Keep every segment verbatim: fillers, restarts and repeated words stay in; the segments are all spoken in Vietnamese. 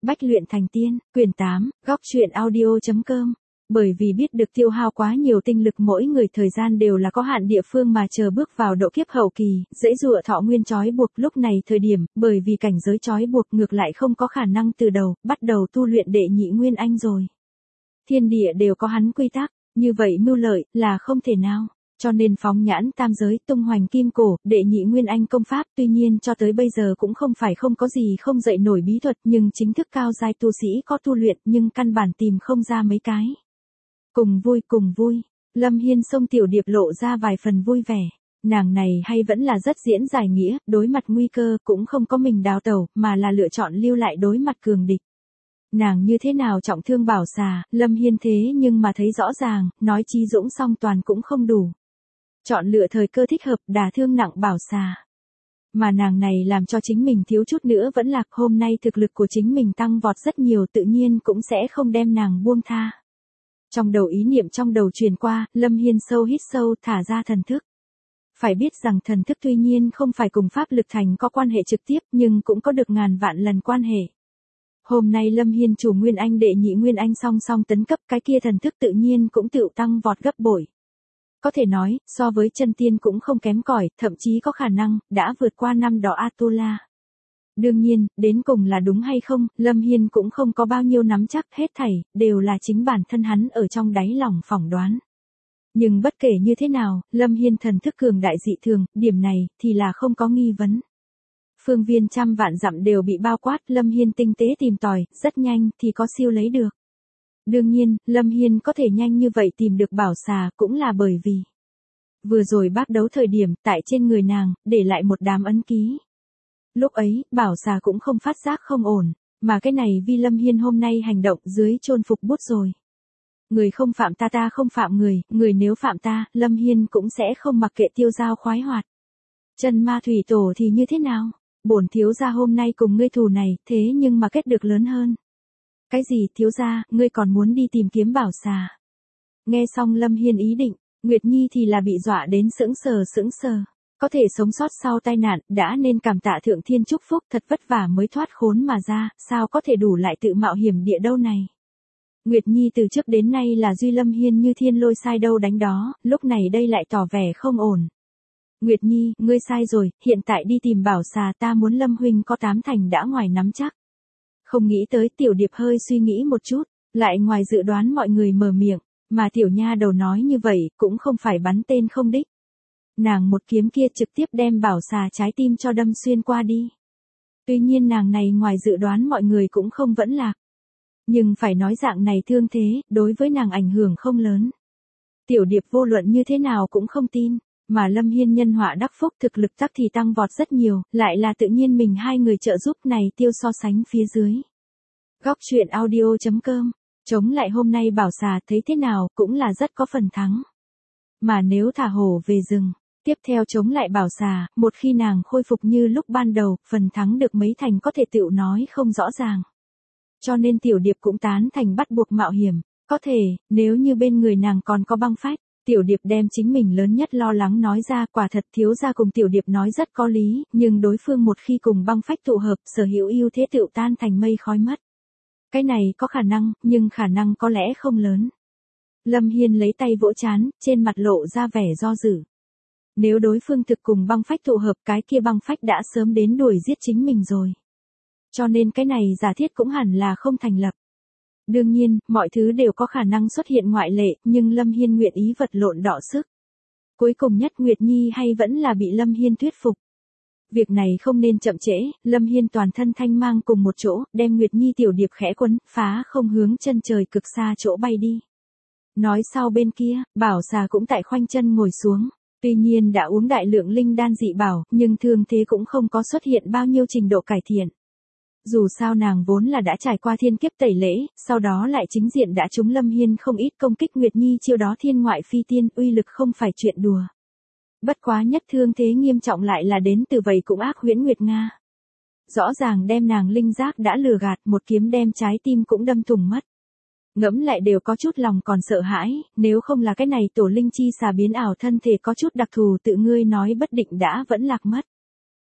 Bách luyện thành tiên, quyển tám, góc truyện audio.com. Bởi vì biết được tiêu hao quá nhiều tinh lực mỗi người thời gian đều là có hạn địa phương mà chờ bước vào độ kiếp hậu kỳ, dễ dụa thọ nguyên trói buộc lúc này thời điểm, bởi vì cảnh giới trói buộc ngược lại không có khả năng từ đầu, bắt đầu tu luyện đệ nhị nguyên anh rồi. Thiên địa đều có hắn quy tắc, như vậy mưu lợi, là không thể nào. Cho nên phóng nhãn tam giới tung hoành kim cổ, đệ nhị nguyên anh công pháp tuy nhiên cho tới bây giờ cũng không phải không có gì không dậy nổi bí thuật nhưng chính thức cao giai tu sĩ có tu luyện nhưng căn bản tìm không ra mấy cái. Cùng vui cùng vui, Lâm Hiên xông Tiểu Điệp lộ ra vài phần vui vẻ. Nàng này hay vẫn là rất diễn giải nghĩa, đối mặt nguy cơ cũng không có mình đào tẩu mà là lựa chọn lưu lại đối mặt cường địch. Nàng như thế nào trọng thương bảo xà, Lâm Hiên thế nhưng mà thấy rõ ràng, nói chí dũng song toàn cũng không đủ. Chọn lựa thời cơ thích hợp đả thương nặng bảo xà. Mà nàng này làm cho chính mình thiếu chút nữa vẫn lạc, hôm nay thực lực của chính mình tăng vọt rất nhiều tự nhiên cũng sẽ không đem nàng buông tha. Trong đầu ý niệm trong đầu truyền qua, Lâm Hiên sâu hít sâu thả ra thần thức. Phải biết rằng thần thức tuy nhiên không phải cùng pháp lực thành có quan hệ trực tiếp nhưng cũng có được ngàn vạn lần quan hệ. Hôm nay Lâm Hiên chủ Nguyên Anh đệ nhị Nguyên Anh song song tấn cấp cái kia thần thức tự nhiên cũng tự tăng vọt gấp bội. Có thể nói, so với chân tiên cũng không kém cỏi, thậm chí có khả năng, đã vượt qua năm đó Atula. Đương nhiên, đến cùng là đúng hay không, Lâm Hiên cũng không có bao nhiêu nắm chắc, hết thảy, đều là chính bản thân hắn ở trong đáy lòng phỏng đoán. Nhưng bất kể như thế nào, Lâm Hiên thần thức cường đại dị thường, điểm này, thì là không có nghi vấn. Phương viên trăm vạn dặm đều bị bao quát, Lâm Hiên tinh tế tìm tòi, rất nhanh, thì có siêu lấy được. Đương nhiên, Lâm Hiên có thể nhanh như vậy tìm được bảo xà cũng là bởi vì vừa rồi bác đấu thời điểm tại trên người nàng, để lại một đám ấn ký. Lúc ấy, bảo xà cũng không phát giác không ổn, mà cái này vì Lâm Hiên hôm nay hành động dưới chôn phục bút rồi. Người không phạm ta ta không phạm người, người nếu phạm ta, Lâm Hiên cũng sẽ không mặc kệ tiêu dao khoái hoạt. Chân ma thủy tổ thì như thế nào? Bổn thiếu gia hôm nay cùng ngươi thù này, thế nhưng mà kết được lớn hơn. Cái gì thiếu gia, ngươi còn muốn đi tìm kiếm bảo xà? Nghe xong Lâm Hiên ý định, Nguyệt Nhi thì là bị dọa đến sững sờ sững sờ. Có thể sống sót sau tai nạn, đã nên cảm tạ thượng thiên chúc phúc, thật vất vả mới thoát khốn mà ra, sao có thể đủ lại tự mạo hiểm địa đâu này. Nguyệt Nhi từ trước đến nay là duy Lâm Hiên như thiên lôi sai đâu đánh đó, lúc này đây lại tỏ vẻ không ổn. Nguyệt Nhi, ngươi sai rồi, hiện tại đi tìm bảo xà ta muốn Lâm huynh có tám thành đã ngoài nắm chắc. Không nghĩ tới Tiểu Điệp hơi suy nghĩ một chút, lại ngoài dự đoán mọi người mở miệng, mà tiểu nha đầu nói như vậy cũng không phải bắn tên không đích. Nàng một kiếm kia trực tiếp đem bảo xà trái tim cho đâm xuyên qua đi. Tuy nhiên nàng này ngoài dự đoán mọi người cũng không vẫn lạc. Nhưng phải nói dạng này thương thế, đối với nàng ảnh hưởng không lớn. Tiểu Điệp vô luận như thế nào cũng không tin, mà Lâm Hiên nhân họa đắc phúc thực lực tắc thì tăng vọt rất nhiều, lại là tự nhiên mình hai người trợ giúp này tiêu so sánh phía dưới. Góc truyện audio.com, chống lại hôm nay bảo xà thấy thế nào cũng là rất có phần thắng. Mà nếu thả hổ về rừng, tiếp theo chống lại bảo xà, một khi nàng khôi phục như lúc ban đầu, phần thắng được mấy thành có thể tựu nói không rõ ràng. Cho nên Tiểu Điệp cũng tán thành bắt buộc mạo hiểm, có thể, nếu như bên người nàng còn có băng phách. Tiểu Điệp đem chính mình lớn nhất lo lắng nói ra, quả thật thiếu gia cùng Tiểu Điệp nói rất có lý, nhưng đối phương một khi cùng băng phách tụ hợp, sở hữu ưu thế tựu tan thành mây khói mất. Cái này có khả năng, nhưng khả năng có lẽ không lớn. Lâm Hiên lấy tay vỗ chán, trên mặt lộ ra vẻ do dự. Nếu đối phương thực cùng băng phách tụ hợp, cái kia băng phách đã sớm đến đuổi giết chính mình rồi. Cho nên cái này giả thiết cũng hẳn là không thành lập. Đương nhiên, mọi thứ đều có khả năng xuất hiện ngoại lệ, nhưng Lâm Hiên nguyện ý vật lộn đọ sức. Cuối cùng nhất Nguyệt Nhi hay vẫn là bị Lâm Hiên thuyết phục. Việc này không nên chậm trễ, Lâm Hiên toàn thân thanh mang cùng một chỗ, đem Nguyệt Nhi Tiểu Điệp khẽ quấn, phá không hướng chân trời cực xa chỗ bay đi. Nói sau bên kia, bảo xà cũng tại khoanh chân ngồi xuống. Tuy nhiên đã uống đại lượng linh đan dị bảo, nhưng thương thế cũng không có xuất hiện bao nhiêu trình độ cải thiện. Dù sao nàng vốn là đã trải qua thiên kiếp tẩy lễ, sau đó lại chính diện đã trúng Lâm Hiên không ít công kích Nguyệt Nhi chiêu đó thiên ngoại phi tiên, uy lực không phải chuyện đùa. Bất quá nhất thương thế nghiêm trọng lại là đến từ vậy cũng ác huyễn Nguyệt Nga. Rõ ràng đem nàng linh giác đã lừa gạt, một kiếm đem trái tim cũng đâm thủng mất. Ngẫm lại đều có chút lòng còn sợ hãi, nếu không là cái này tổ linh chi xà biến ảo thân thể có chút đặc thù tự ngươi nói bất định đã vẫn lạc mất.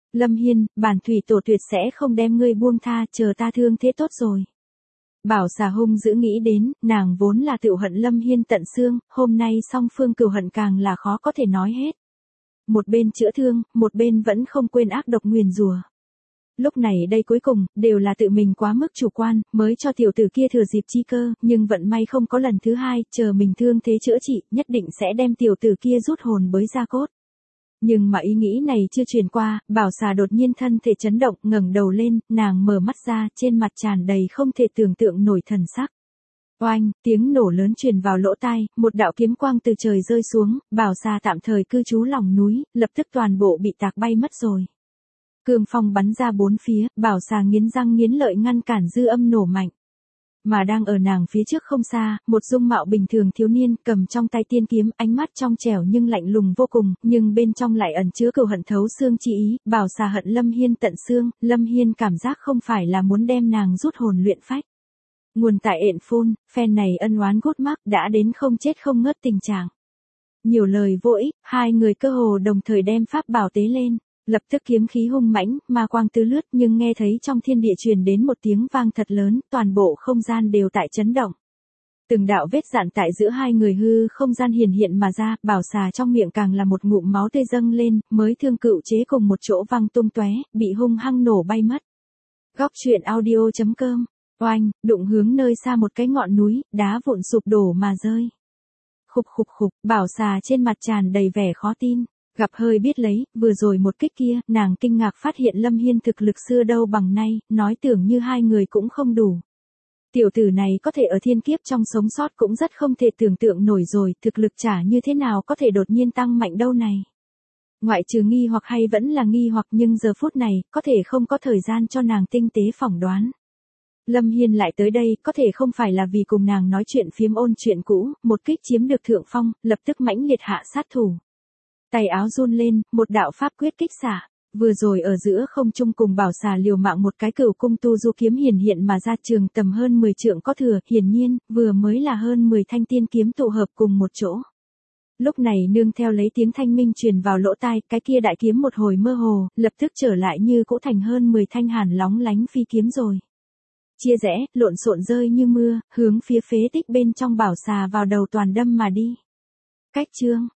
Lâm Hiên, bản thủy tổ tuyệt sẽ không đem ngươi buông tha, chờ ta thương thế tốt rồi. Bảo xà hung dữ nghĩ đến, nàng vốn là tựu hận Lâm Hiên tận xương, hôm nay song phương cừu hận càng là khó có thể nói hết. Một bên chữa thương, một bên vẫn không quên ác độc nguyền rủa. Lúc này đây cuối cùng, đều là tự mình quá mức chủ quan, mới cho tiểu tử kia thừa dịp chi cơ, nhưng vận may không có lần thứ hai, chờ mình thương thế chữa trị, nhất định sẽ đem tiểu tử kia rút hồn bới ra cốt. Nhưng mà ý nghĩ này chưa truyền qua, bảo xà đột nhiên thân thể chấn động, ngẩng đầu lên, nàng mở mắt ra, trên mặt tràn đầy không thể tưởng tượng nổi thần sắc. Oanh, tiếng nổ lớn truyền vào lỗ tai, một đạo kiếm quang từ trời rơi xuống, bảo xà tạm thời cư trú lòng núi, lập tức toàn bộ bị tạc bay mất rồi. Cương phong bắn ra bốn phía, bảo xà nghiến răng nghiến lợi ngăn cản dư âm nổ mạnh. Mà đang ở nàng phía trước không xa, một dung mạo bình thường thiếu niên cầm trong tay tiên kiếm, ánh mắt trong trẻo nhưng lạnh lùng vô cùng, nhưng bên trong lại ẩn chứa cừu hận thấu xương chi ý, bảo xà hận Lâm Hiên tận xương, Lâm Hiên cảm giác không phải là muốn đem nàng rút hồn luyện phách. Nguồn tại ện phôn, phen này ân oán gút mắc đã đến không chết không ngớt tình trạng. Nhiều lời vô ích, hai người cơ hồ đồng thời đem pháp bảo tế lên. Lập tức kiếm khí hung mãnh, ma quang tứ lướt nhưng nghe thấy trong thiên địa truyền đến một tiếng vang thật lớn, toàn bộ không gian đều tại chấn động. Từng đạo vết dạn tại giữa hai người hư không gian hiển hiện mà ra, bảo xà trong miệng càng là một ngụm máu tươi dâng lên, mới thương cựu chế cùng một chỗ văng tung tóe, bị hung hăng nổ bay mất. Góc truyện audio chấm com, oanh, đụng hướng nơi xa một cái ngọn núi, đá vụn sụp đổ mà rơi. Khục khục khục, bảo xà trên mặt tràn đầy vẻ khó tin. Gặp hơi biết lấy, vừa rồi một kích kia, nàng kinh ngạc phát hiện Lâm Hiên thực lực xưa đâu bằng nay, nói tưởng như hai người cũng không đủ. Tiểu tử này có thể ở thiên kiếp trong sống sót cũng rất không thể tưởng tượng nổi rồi, thực lực chả như thế nào có thể đột nhiên tăng mạnh đâu này. Ngoại trừ nghi hoặc hay vẫn là nghi hoặc nhưng giờ phút này, có thể không có thời gian cho nàng tinh tế phỏng đoán. Lâm Hiên lại tới đây, có thể không phải là vì cùng nàng nói chuyện phiếm ôn chuyện cũ, một kích chiếm được thượng phong, lập tức mãnh liệt hạ sát thủ. Tay áo run lên, một đạo pháp quyết kích xả, vừa rồi ở giữa không trung cùng bảo xà liều mạng một cái cửu cung tu du kiếm hiển hiện mà ra trường tầm hơn mười trượng có thừa, hiển nhiên, vừa mới là hơn mười thanh tiên kiếm tụ hợp cùng một chỗ. Lúc này nương theo lấy tiếng thanh minh truyền vào lỗ tai, cái kia đại kiếm một hồi mơ hồ, lập tức trở lại như cũ thành hơn mười thanh hàn lóng lánh phi kiếm rồi. Chia rẽ, lộn xộn rơi như mưa, hướng phía phế tích bên trong bảo xà vào đầu toàn đâm mà đi. Cách chương